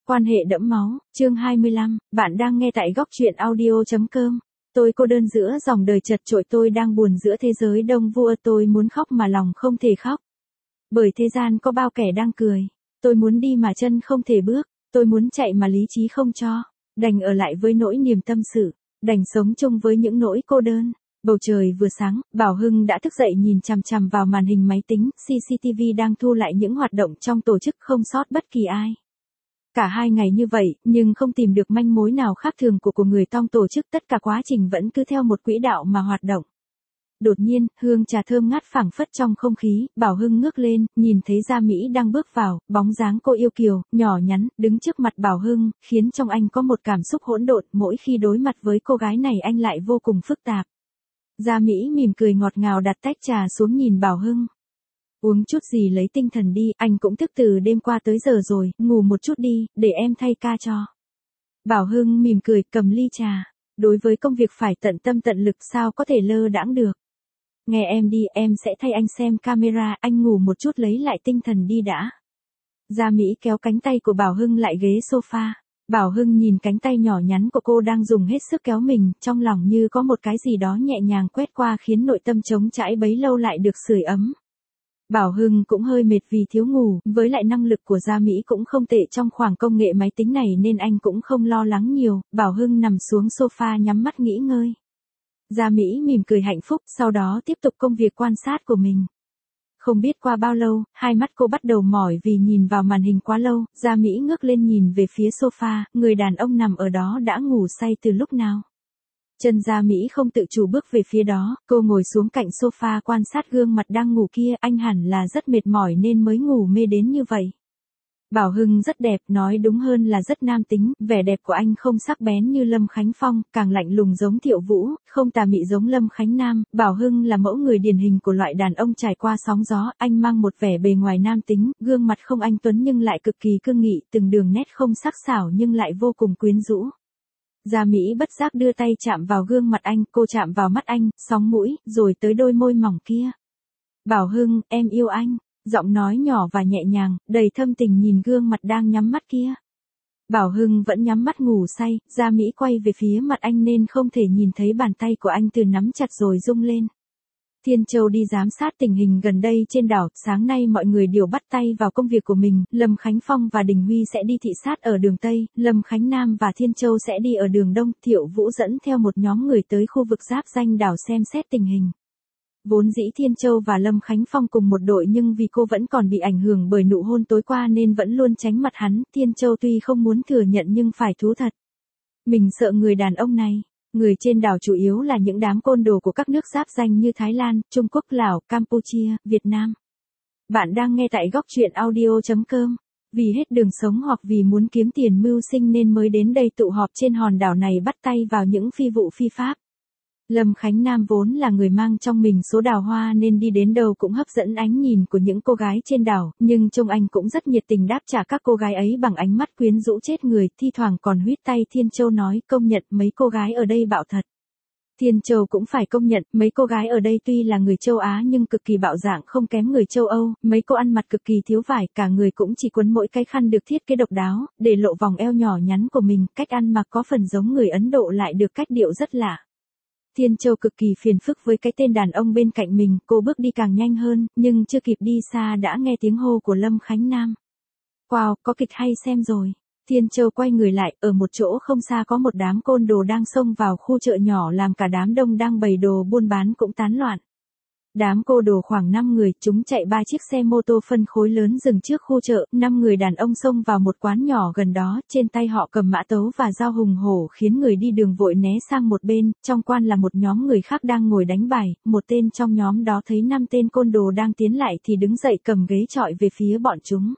Quan hệ đẫm máu, chương 25, bạn đang nghe tại góc truyện audio.com. Tôi cô đơn giữa dòng đời chật chội, tôi đang buồn giữa thế giới đông vua, tôi muốn khóc mà lòng không thể khóc. Bởi thế gian có bao kẻ đang cười, tôi muốn đi mà chân không thể bước, tôi muốn chạy mà lý trí không cho, đành ở lại với nỗi niềm tâm sự, đành sống chung với những nỗi cô đơn. Bầu trời vừa sáng, Bảo Hưng đã thức dậy nhìn chằm chằm vào màn hình máy tính, CCTV đang thu lại những hoạt động trong tổ chức không sót bất kỳ ai. Cả 2 ngày như vậy, nhưng không tìm được manh mối nào khác thường của người trong tổ chức, tất cả quá trình vẫn cứ theo một quỹ đạo mà hoạt động. Đột nhiên, hương trà thơm ngát phảng phất trong không khí, Bảo Hưng ngước lên, nhìn thấy Gia Mỹ đang bước vào, bóng dáng cô yêu kiều, nhỏ nhắn, đứng trước mặt Bảo Hưng, khiến trong anh có một cảm xúc hỗn độn, mỗi khi đối mặt với cô gái này anh lại vô cùng phức tạp. Gia Mỹ mỉm cười ngọt ngào đặt tách trà xuống nhìn Bảo Hưng. Uống chút gì lấy tinh thần đi, anh cũng thức từ đêm qua tới giờ rồi, ngủ một chút đi, để em thay ca cho. Bảo Hưng mỉm cười cầm ly trà, đối với công việc phải tận tâm tận lực sao có thể lơ đãng được. Nghe em đi, em sẽ thay anh xem camera, anh ngủ một chút lấy lại tinh thần đi đã. Gia Mỹ kéo cánh tay của Bảo Hưng lại ghế sofa. Bảo Hưng nhìn cánh tay nhỏ nhắn của cô đang dùng hết sức kéo mình, trong lòng như có một cái gì đó nhẹ nhàng quét qua khiến nội tâm trống trải bấy lâu lại được sưởi ấm. Bảo Hưng cũng hơi mệt vì thiếu ngủ, với lại năng lực của Gia Mỹ cũng không tệ trong khoảng công nghệ máy tính này nên anh cũng không lo lắng nhiều. Bảo Hưng nằm xuống sofa nhắm mắt nghỉ ngơi. Gia Mỹ mỉm cười hạnh phúc, sau đó tiếp tục công việc quan sát của mình. Không biết qua bao lâu, hai mắt cô bắt đầu mỏi vì nhìn vào màn hình quá lâu. Gia Mỹ ngước lên nhìn về phía sofa, người đàn ông nằm ở đó đã ngủ say từ lúc nào. Chân Gia Mỹ không tự chủ bước về phía đó, cô ngồi xuống cạnh sofa quan sát gương mặt đang ngủ kia, anh hẳn là rất mệt mỏi nên mới ngủ mê đến như vậy. Bảo Hưng rất đẹp, nói đúng hơn là rất nam tính, vẻ đẹp của anh không sắc bén như Lâm Khánh Phong, càng lạnh lùng giống Thiệu Vũ, không tà mị giống Lâm Khánh Nam. Bảo Hưng là mẫu người điển hình của loại đàn ông trải qua sóng gió, anh mang một vẻ bề ngoài nam tính, gương mặt không anh tuấn nhưng lại cực kỳ cương nghị, từng đường nét không sắc sảo nhưng lại vô cùng quyến rũ. Gia Mỹ bất giác đưa tay chạm vào gương mặt anh, cô chạm vào mắt anh, sóng mũi, rồi tới đôi môi mỏng kia. Bảo Hưng, em yêu anh. Giọng nói nhỏ và nhẹ nhàng, đầy thâm tình nhìn gương mặt đang nhắm mắt kia. Bảo Hưng vẫn nhắm mắt ngủ say, Gia Mỹ quay về phía mặt anh nên không thể nhìn thấy bàn tay của anh từ nắm chặt rồi rung lên. Thiên Châu đi giám sát tình hình gần đây trên đảo, sáng nay mọi người đều bắt tay vào công việc của mình, Lâm Khánh Phong và Đình Huy sẽ đi thị sát ở đường Tây, Lâm Khánh Nam và Thiên Châu sẽ đi ở đường Đông, Thiệu Vũ dẫn theo một nhóm người tới khu vực giáp ranh đảo xem xét tình hình. Vốn dĩ Thiên Châu và Lâm Khánh Phong cùng một đội nhưng vì cô vẫn còn bị ảnh hưởng bởi nụ hôn tối qua nên vẫn luôn tránh mặt hắn, Thiên Châu tuy không muốn thừa nhận nhưng phải thú thật. Mình sợ người đàn ông này. Người trên đảo chủ yếu là những đám côn đồ của các nước giáp ranh như Thái Lan, Trung Quốc, Lào, Campuchia, Việt Nam. Bạn đang nghe tại góc truyện audio.com. Vì hết đường sống hoặc vì muốn kiếm tiền mưu sinh nên mới đến đây tụ họp trên hòn đảo này bắt tay vào những phi vụ phi pháp. Lâm Khánh Nam vốn là người mang trong mình số đào hoa nên đi đến đâu cũng hấp dẫn ánh nhìn của những cô gái trên đảo, nhưng trông anh cũng rất nhiệt tình đáp trả các cô gái ấy bằng ánh mắt quyến rũ chết người, thi thoảng còn huýt tay. Thiên Châu nói, công nhận mấy cô gái ở đây bạo thật. Thiên Châu cũng phải công nhận, mấy cô gái ở đây tuy là người châu Á nhưng cực kỳ bạo dạn không kém người châu Âu, mấy cô ăn mặc cực kỳ thiếu vải, cả người cũng chỉ quấn mỗi cái khăn được thiết kế độc đáo, để lộ vòng eo nhỏ nhắn của mình, cách ăn mặc có phần giống người Ấn Độ lại được cách điệu rất lạ. Thiên Châu cực kỳ phiền phức với cái tên đàn ông bên cạnh mình, cô bước đi càng nhanh hơn, nhưng chưa kịp đi xa đã nghe tiếng hô của Lâm Khánh Nam. Wow, có kịch hay xem rồi. Thiên Châu quay người lại, ở một chỗ không xa có một đám côn đồ đang xông vào khu chợ nhỏ làm cả đám đông đang bày đồ buôn bán cũng tán loạn. Đám cô đồ khoảng 5 người, chúng chạy 3 chiếc xe mô tô phân khối lớn dừng trước khu chợ, 5 người đàn ông xông vào một quán nhỏ gần đó, trên tay họ cầm mã tấu và dao hùng hổ khiến người đi đường vội né sang một bên, trong quan là một nhóm người khác đang ngồi đánh bài, một tên trong nhóm đó thấy 5 tên côn đồ đang tiến lại thì đứng dậy cầm ghế chọi về phía bọn chúng.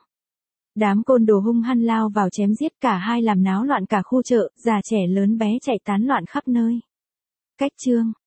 Đám côn đồ hung hăng lao vào chém giết, cả hai làm náo loạn cả khu chợ, già trẻ lớn bé chạy tán loạn khắp nơi. Cách chương